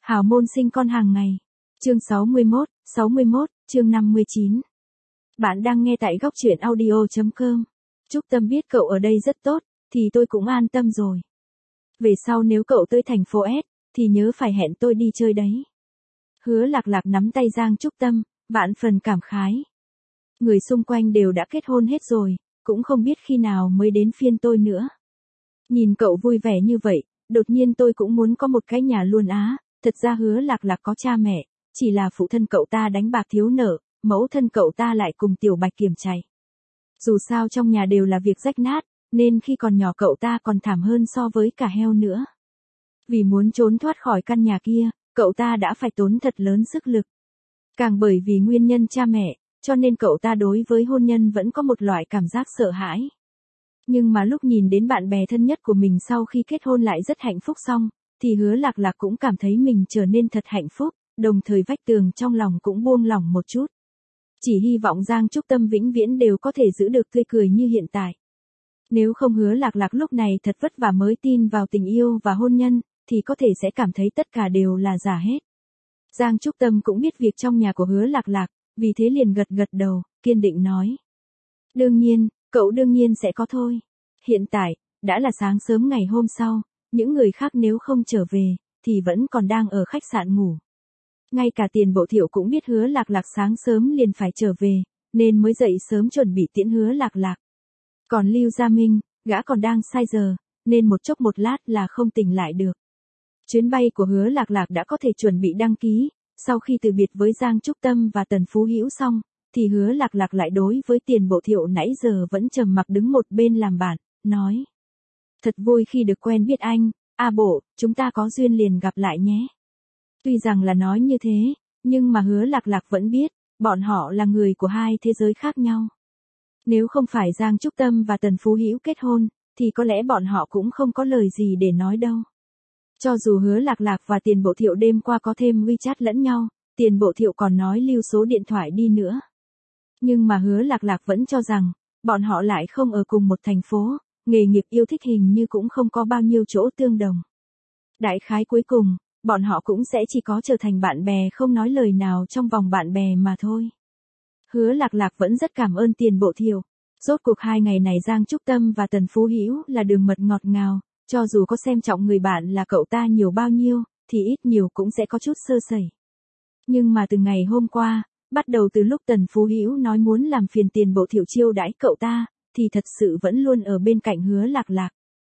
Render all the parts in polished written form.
Hào môn sinh con hàng ngày. Chương 61, chương 59. Bạn đang nghe tại góc truyện audio.com. Trúc Tâm biết cậu ở đây rất tốt, thì tôi cũng an tâm rồi. Về sau nếu cậu tới thành phố S, thì nhớ phải hẹn tôi đi chơi đấy. Hứa Lạc Lạc nắm tay Giang Trúc Tâm, vạn phần cảm khái. Người xung quanh đều đã kết hôn hết rồi, cũng không biết khi nào mới đến phiên tôi nữa. Nhìn cậu vui vẻ như vậy, đột nhiên tôi cũng muốn có một cái nhà luôn á. Thật ra Hứa Lạc Lạc có cha mẹ, chỉ là phụ thân cậu ta đánh bạc thiếu nợ, mẫu thân cậu ta lại cùng Tiểu Bạch kiểm chạy. Dù sao trong nhà đều là việc rách nát, nên khi còn nhỏ cậu ta còn thảm hơn so với cả heo nữa. Vì muốn trốn thoát khỏi căn nhà kia, cậu ta đã phải tốn thật lớn sức lực. Càng bởi vì nguyên nhân cha mẹ, cho nên cậu ta đối với hôn nhân vẫn có một loại cảm giác sợ hãi. Nhưng mà lúc nhìn đến bạn bè thân nhất của mình sau khi kết hôn lại rất hạnh phúc xong, thì Hứa Lạc Lạc cũng cảm thấy mình trở nên thật hạnh phúc, đồng thời vách tường trong lòng cũng buông lỏng một chút. Chỉ hy vọng Giang Trúc Tâm vĩnh viễn đều có thể giữ được tươi cười như hiện tại. Nếu không Hứa Lạc Lạc lúc này thật vất vả mới tin vào tình yêu và hôn nhân, thì có thể sẽ cảm thấy tất cả đều là giả hết. Giang Trúc Tâm cũng biết việc trong nhà của Hứa Lạc Lạc, vì thế liền gật gật đầu, kiên định nói. Đương nhiên, cậu đương nhiên sẽ có thôi. Hiện tại, đã là sáng sớm ngày hôm sau, những người khác nếu không trở về, thì vẫn còn đang ở khách sạn ngủ. Ngay cả Tiền Bộ Thiệu cũng biết Hứa Lạc Lạc sáng sớm liền phải trở về, nên mới dậy sớm chuẩn bị tiễn Hứa Lạc Lạc. Còn Lưu Gia Minh, gã còn đang sai giờ, nên một chốc một lát là không tỉnh lại được. Chuyến bay của Hứa Lạc Lạc đã có thể chuẩn bị đăng ký, sau khi từ biệt với Giang Trúc Tâm và Tần Phú Hữu xong, thì Hứa Lạc Lạc lại đối với Tiền Bộ Thiệu nãy giờ vẫn trầm mặc đứng một bên làm bạn, nói. Thật vui khi được quen biết anh, Bộ, chúng ta có duyên liền gặp lại nhé. Tuy rằng là nói như thế, nhưng mà Hứa Lạc Lạc vẫn biết, bọn họ là người của hai thế giới khác nhau. Nếu không phải Giang Trúc Tâm và Tần Phú Hữu kết hôn, thì có lẽ bọn họ cũng không có lời gì để nói đâu. Cho dù Hứa Lạc Lạc và Tiền Bộ Thiệu đêm qua có thêm WeChat lẫn nhau, Tiền Bộ Thiệu còn nói lưu số điện thoại đi nữa. Nhưng mà Hứa Lạc Lạc vẫn cho rằng, bọn họ lại không ở cùng một thành phố, nghề nghiệp yêu thích hình như cũng không có bao nhiêu chỗ tương đồng. Đại khái cuối cùng, bọn họ cũng sẽ chỉ có trở thành bạn bè không nói lời nào trong vòng bạn bè mà thôi. Hứa Lạc Lạc vẫn rất cảm ơn Tiền Bộ Thiệu. Rốt cuộc 2 ngày này Giang Trúc Tâm và Tần Phú Hữu là đường mật ngọt ngào, cho dù có xem trọng người bạn là cậu ta nhiều bao nhiêu, thì ít nhiều cũng sẽ có chút sơ sẩy. Nhưng mà từ ngày hôm qua, bắt đầu từ lúc Tần Phú Hữu nói muốn làm phiền Tiền Bộ Thiệu chiêu đãi cậu ta, thì thật sự vẫn luôn ở bên cạnh Hứa Lạc Lạc.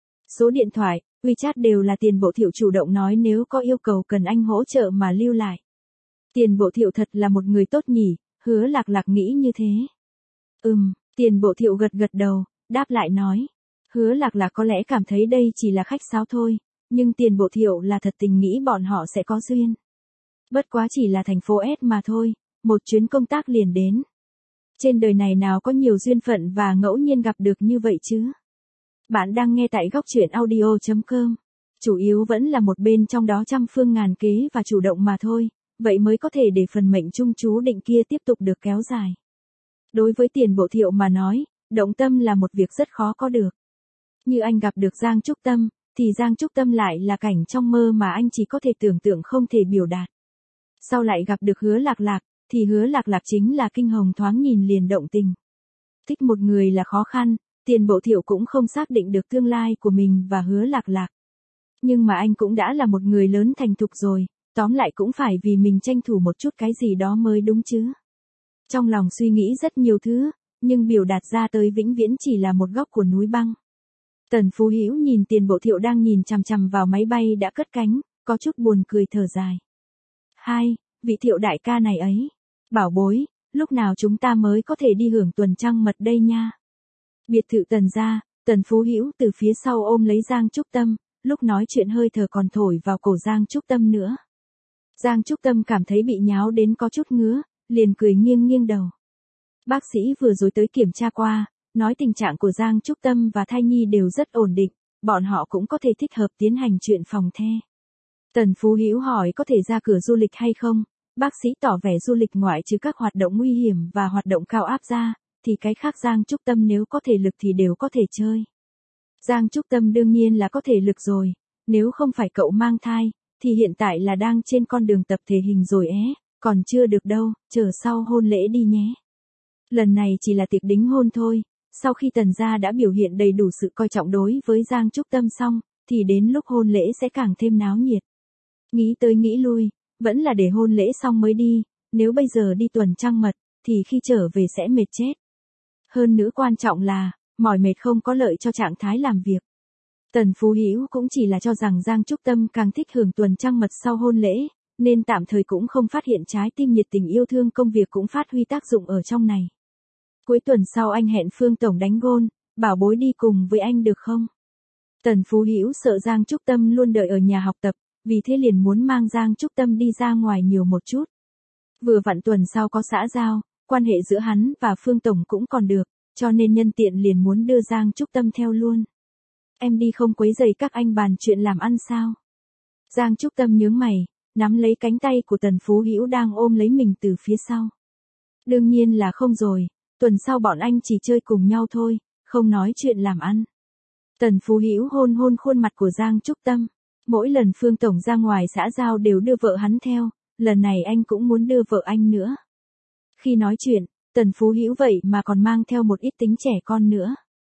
Số điện thoại, WeChat đều là Tiền Bộ Thiệu chủ động nói nếu có yêu cầu cần anh hỗ trợ mà lưu lại. Tiền Bộ Thiệu thật là một người tốt nhỉ, Hứa Lạc Lạc nghĩ như thế. Tiền Bộ Thiệu gật gật đầu, đáp lại nói. Hứa Lạc Lạc có lẽ cảm thấy đây chỉ là khách sáo thôi, nhưng Tiền Bộ Thiệu là thật tình nghĩ bọn họ sẽ có duyên. Bất quá chỉ là thành phố S mà thôi, một chuyến công tác liền đến. Trên đời này nào có nhiều duyên phận và ngẫu nhiên gặp được như vậy chứ. Bạn đang nghe tại góc truyện audio.com. Chủ yếu vẫn là một bên trong đó trăm phương ngàn kế và chủ động mà thôi, vậy mới có thể để phần mệnh chung chú định kia tiếp tục được kéo dài. Đối với Tiền Bộ Thiệu mà nói, động tâm là một việc rất khó có được. Như anh gặp được Giang Trúc Tâm, thì Giang Trúc Tâm lại là cảnh trong mơ mà anh chỉ có thể tưởng tượng không thể biểu đạt. Sau lại gặp được Hứa Lạc Lạc, thì Hứa Lạc Lạc chính là kinh hồng thoáng nhìn liền động tình. Thích một người là khó khăn, Tiền Bộ Thiệu cũng không xác định được tương lai của mình và Hứa Lạc Lạc. Nhưng mà anh cũng đã là một người lớn thành thục rồi, tóm lại cũng phải vì mình tranh thủ một chút cái gì đó mới đúng chứ. Trong lòng suy nghĩ rất nhiều thứ, nhưng biểu đạt ra tới vĩnh viễn chỉ là một góc của núi băng. Tần Phú Hữu nhìn Tiền Bộ Thiệu đang nhìn chằm chằm vào máy bay đã cất cánh, có chút buồn cười thở dài. Vị Thiệu đại ca này ấy. Bảo bối, lúc nào chúng ta mới có thể đi hưởng tuần trăng mật đây nha. Biệt thự Tần gia, Tần Phú Hữu từ phía sau ôm lấy Giang Trúc Tâm, lúc nói chuyện hơi thở còn thổi vào cổ Giang Trúc Tâm nữa. Giang Trúc Tâm cảm thấy bị nháo đến có chút ngứa, liền cười nghiêng nghiêng đầu. Bác sĩ vừa rồi tới kiểm tra qua, nói tình trạng của Giang Trúc Tâm và thai nhi đều rất ổn định, bọn họ cũng có thể thích hợp tiến hành chuyện phòng the. Tần Phú Hữu hỏi có thể ra cửa du lịch hay không, bác sĩ tỏ vẻ du lịch ngoại trừ các hoạt động nguy hiểm và hoạt động cao áp ra, thì cái khác Giang Trúc Tâm nếu có thể lực thì đều có thể chơi. Giang Trúc Tâm đương nhiên là có thể lực rồi, nếu không phải cậu mang thai, thì hiện tại là đang trên con đường tập thể hình rồi còn chưa được đâu, chờ sau hôn lễ đi nhé. Lần này chỉ là tiệc đính hôn thôi, sau khi Tần gia đã biểu hiện đầy đủ sự coi trọng đối với Giang Trúc Tâm xong, thì đến lúc hôn lễ sẽ càng thêm náo nhiệt. Nghĩ tới nghĩ lui, vẫn là để hôn lễ xong mới đi, nếu bây giờ đi tuần trăng mật, thì khi trở về sẽ mệt chết. Hơn nữa quan trọng là, mỏi mệt không có lợi cho trạng thái làm việc. Tần Phú Hữu cũng chỉ là cho rằng Giang Trúc Tâm càng thích hưởng tuần trăng mật sau hôn lễ, nên tạm thời cũng không phát hiện trái tim nhiệt tình yêu thương công việc cũng phát huy tác dụng ở trong này. Cuối tuần sau anh hẹn Phương Tổng đánh gôn, bảo bối đi cùng với anh được không? Tần Phú Hữu sợ Giang Trúc Tâm luôn đợi ở nhà học tập, vì thế liền muốn mang Giang Trúc Tâm đi ra ngoài nhiều một chút. Vừa vặn tuần sau có xã giao, quan hệ giữa hắn và Phương Tổng cũng còn được, cho nên nhân tiện liền muốn đưa Giang Trúc Tâm theo luôn. Em đi không quấy rầy các anh bàn chuyện làm ăn sao? Giang Trúc Tâm nhướng mày, nắm lấy cánh tay của Tần Phú Hữu đang ôm lấy mình từ phía sau. Đương nhiên là không rồi, tuần sau bọn anh chỉ chơi cùng nhau thôi, không nói chuyện làm ăn. Tần Phú Hữu hôn hôn khuôn mặt của Giang Trúc Tâm. Mỗi lần Phương Tổng ra ngoài xã giao đều đưa vợ hắn theo, lần này anh cũng muốn đưa vợ anh nữa. Khi nói chuyện, Tần Phú Hữu vậy mà còn mang theo một ít tính trẻ con nữa.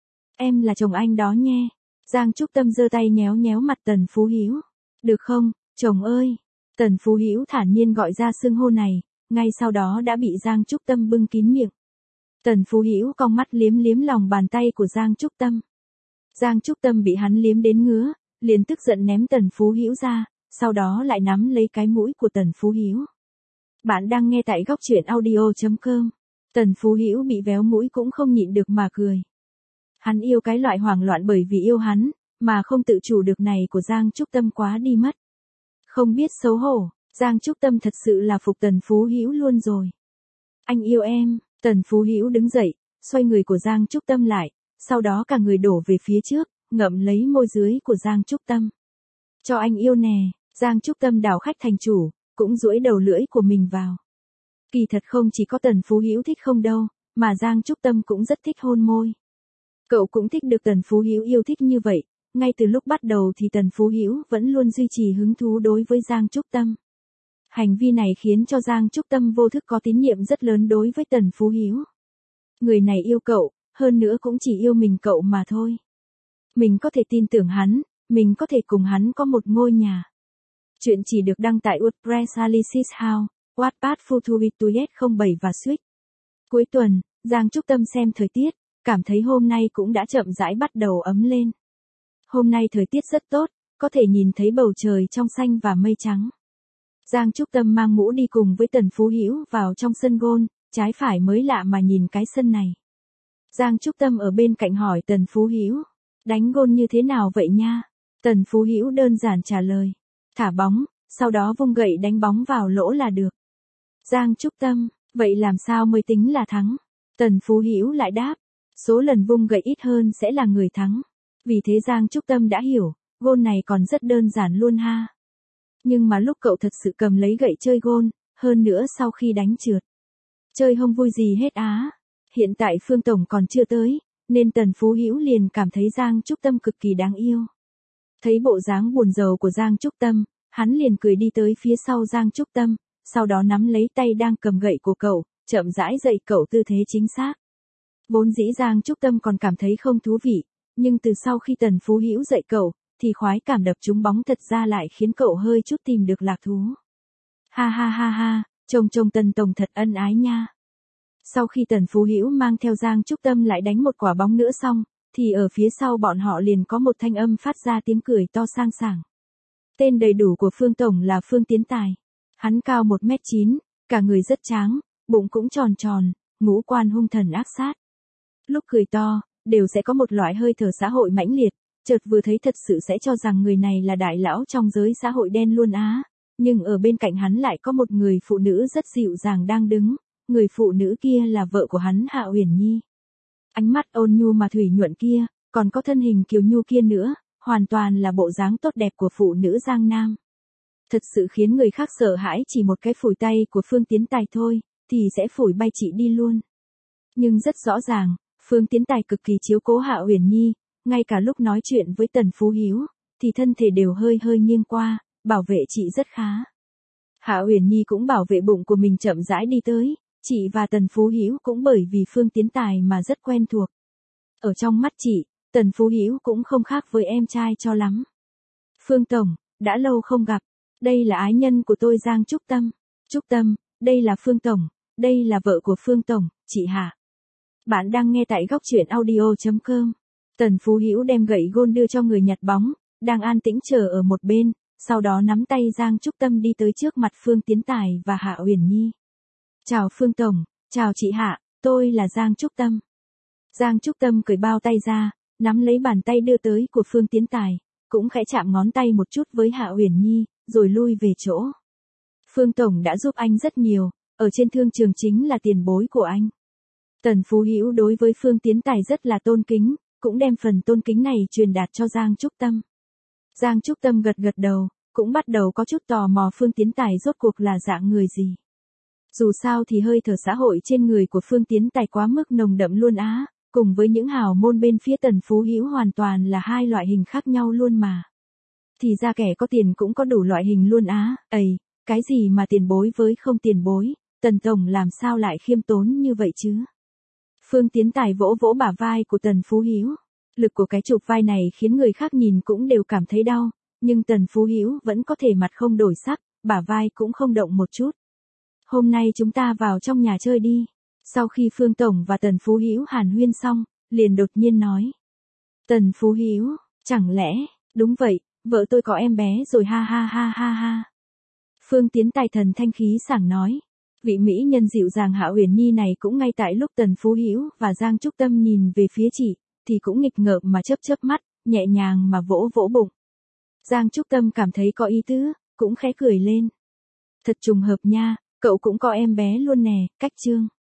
Em là chồng anh đó nhé. Giang Trúc Tâm giơ tay nhéo nhéo mặt Tần Phú Hữu. Được không, chồng ơi? Tần Phú Hữu thản nhiên gọi ra xưng hô này, ngay sau đó đã bị Giang Trúc Tâm bưng kín miệng. Tần Phú Hữu cong mắt liếm liếm lòng bàn tay của Giang Trúc Tâm. Giang Trúc Tâm bị hắn liếm đến ngứa, liền tức giận ném Tần Phú Hữu ra, sau đó lại nắm lấy cái mũi của Tần Phú Hữu. Bạn đang nghe tại góc truyện audio.com. Tần Phú Hữu bị véo mũi cũng không nhịn được mà cười. Hắn yêu cái loại hoảng loạn bởi vì yêu hắn, mà không tự chủ được này của Giang Trúc Tâm quá đi mất. Không biết xấu hổ, Giang Trúc Tâm thật sự là phục Tần Phú Hữu luôn rồi. Anh yêu em. Tần Phú Hữu đứng dậy, xoay người của Giang Trúc Tâm lại, sau đó cả người đổ về phía trước, ngậm lấy môi dưới của Giang Trúc Tâm. Cho anh yêu nè. Giang Trúc Tâm đảo khách thành chủ, cũng duỗi đầu lưỡi của mình vào. Kỳ thật không chỉ có Tần Phú Hữu thích không đâu, mà Giang Trúc Tâm cũng rất thích hôn môi. Cậu cũng thích được Tần Phú Hữu yêu thích như vậy, ngay từ lúc bắt đầu thì Tần Phú Hữu vẫn luôn duy trì hứng thú đối với Giang Trúc Tâm. Hành vi này khiến cho Giang Trúc Tâm vô thức có tín nhiệm rất lớn đối với Tần Phú Hữu. Người này yêu cậu, hơn nữa cũng chỉ yêu mình cậu mà thôi. Mình có thể tin tưởng hắn, mình có thể cùng hắn có một ngôi nhà. Chuyện chỉ được đăng tại WordPress Alice's House, Wattpad Futuituet 07 và Switch. Cuối tuần, Giang Trúc Tâm xem thời tiết, cảm thấy hôm nay cũng đã chậm rãi bắt đầu ấm lên. Hôm nay thời tiết rất tốt, có thể nhìn thấy bầu trời trong xanh và mây trắng. Giang Trúc Tâm mang mũ đi cùng với Tần Phú Hữu vào trong sân gôn, trái phải mới lạ mà nhìn cái sân này. Giang Trúc Tâm ở bên cạnh hỏi Tần Phú Hữu, đánh gôn như thế nào vậy nha? Tần Phú Hữu đơn giản trả lời, thả bóng, sau đó vung gậy đánh bóng vào lỗ là được. Giang Trúc Tâm, vậy làm sao mới tính là thắng? Tần Phú Hữu lại đáp, số lần vung gậy ít hơn sẽ là người thắng. Vì thế Giang Trúc Tâm đã hiểu, gôn này còn rất đơn giản luôn ha. Nhưng mà lúc cậu thật sự cầm lấy gậy chơi gôn, hơn nữa sau khi đánh trượt, chơi không vui gì hết á. Hiện tại Phương Tổng còn chưa tới, nên Tần Phú Hữu liền cảm thấy Giang Trúc Tâm cực kỳ đáng yêu. Thấy bộ dáng buồn rầu của Giang Trúc Tâm, hắn liền cười đi tới phía sau Giang Trúc Tâm, sau đó nắm lấy tay đang cầm gậy của cậu, chậm rãi dạy cậu tư thế chính xác. Vốn dĩ Giang Trúc Tâm còn cảm thấy không thú vị, nhưng từ sau khi Tần Phú Hữu dạy cậu, thì khoái cảm đập trúng bóng thật ra lại khiến cậu hơi chút tìm được lạc thú. Ha ha ha ha, chồng Tần Tổng thật ân ái nha. Sau khi Tần Phú Hữu mang theo Giang Trúc Tâm lại đánh một quả bóng nữa xong, thì ở phía sau bọn họ liền có một thanh âm phát ra tiếng cười to sang sảng. Tên đầy đủ của Phương Tổng là Phương Tiến Tài. Hắn cao 1m9, cả người rất tráng, bụng cũng tròn tròn, ngũ quan hung thần ác sát. Lúc cười to, đều sẽ có một loại hơi thở xã hội mãnh liệt, chợt vừa thấy thật sự sẽ cho rằng người này là đại lão trong giới xã hội đen luôn á. Nhưng ở bên cạnh hắn lại có một người phụ nữ rất dịu dàng đang đứng, người phụ nữ kia là vợ của hắn Hạ Uyển Nhi. Ánh mắt ôn nhu mà thủy nhuận kia, còn có thân hình kiều nhu kia nữa, hoàn toàn là bộ dáng tốt đẹp của phụ nữ Giang Nam. Thật sự khiến người khác sợ hãi, chỉ một cái phủi tay của Phương Tiến Tài thôi, thì sẽ phủi bay chị đi luôn. Nhưng rất rõ ràng, Phương Tiến Tài cực kỳ chiếu cố Hạ Uyển Nhi, ngay cả lúc nói chuyện với Tần Phú Hữu, thì thân thể đều hơi nghiêng qua, bảo vệ chị rất khá. Hạ Uyển Nhi cũng bảo vệ bụng của mình chậm rãi đi tới, chị và Tần Phú Hữu cũng bởi vì Phương Tiến Tài mà rất quen thuộc. Ở trong mắt chị, Tần Phú Hữu cũng không khác với em trai cho lắm. Phương Tổng, đã lâu không gặp, đây là ái nhân của tôi Giang Trúc Tâm. Trúc Tâm, đây là Phương Tổng, đây là vợ của Phương Tổng, chị Hạ. Bạn đang nghe tại góc truyện audio.com. Tần Phú Hữu đem gậy gôn đưa cho người nhặt bóng, đang an tĩnh chờ ở một bên, sau đó nắm tay Giang Trúc Tâm đi tới trước mặt Phương Tiến Tài và Hạ Uyển Nhi. Chào Phương Tổng, chào chị Hạ, tôi là Giang Trúc Tâm. Giang Trúc Tâm cởi bao tay ra, nắm lấy bàn tay đưa tới của Phương Tiến Tài, cũng khẽ chạm ngón tay một chút với Hạ Uyển Nhi, rồi lui về chỗ. Phương Tổng đã giúp anh rất nhiều, ở trên thương trường chính là tiền bối của anh. Tần Phú Hữu đối với Phương Tiến Tài rất là tôn kính, cũng đem phần tôn kính này truyền đạt cho Giang Trúc Tâm. Giang Trúc Tâm gật gật đầu, cũng bắt đầu có chút tò mò Phương Tiến Tài rốt cuộc là dạng người gì. Dù sao thì hơi thở xã hội trên người của Phương Tiến Tài quá mức nồng đậm luôn á, cùng với những hào môn bên phía Tần Phú Hữu hoàn toàn là hai loại hình khác nhau luôn mà. Thì ra kẻ có tiền cũng có đủ loại hình luôn á, cái gì mà tiền bối với không tiền bối, Tần Tổng làm sao lại khiêm tốn như vậy chứ? Phương Tiến Tài vỗ vỗ bả vai của Tần Phú Hữu. Lực của cái chụp vai này khiến người khác nhìn cũng đều cảm thấy đau, nhưng Tần Phú Hữu vẫn có thể mặt không đổi sắc, bả vai cũng không động một chút. Hôm nay chúng ta vào trong nhà chơi đi. Sau khi Phương Tổng và Tần Phú Hữu hàn huyên xong, liền đột nhiên nói. Tần Phú Hữu, chẳng lẽ, đúng vậy, vợ tôi có em bé rồi ha ha ha ha ha. Phương Tiến Tài thần thanh khí sảng nói. Vị mỹ nhân dịu dàng Hạ Uyển Nhi này cũng ngay tại lúc Tần Phú Hữu và Giang Trúc Tâm nhìn về phía chị, thì cũng nghịch ngợm mà chớp chớp mắt, nhẹ nhàng mà vỗ vỗ bụng. Giang Trúc Tâm cảm thấy có ý tứ, cũng khẽ cười lên. Thật trùng hợp nha, cậu cũng có em bé luôn nè, cách chương.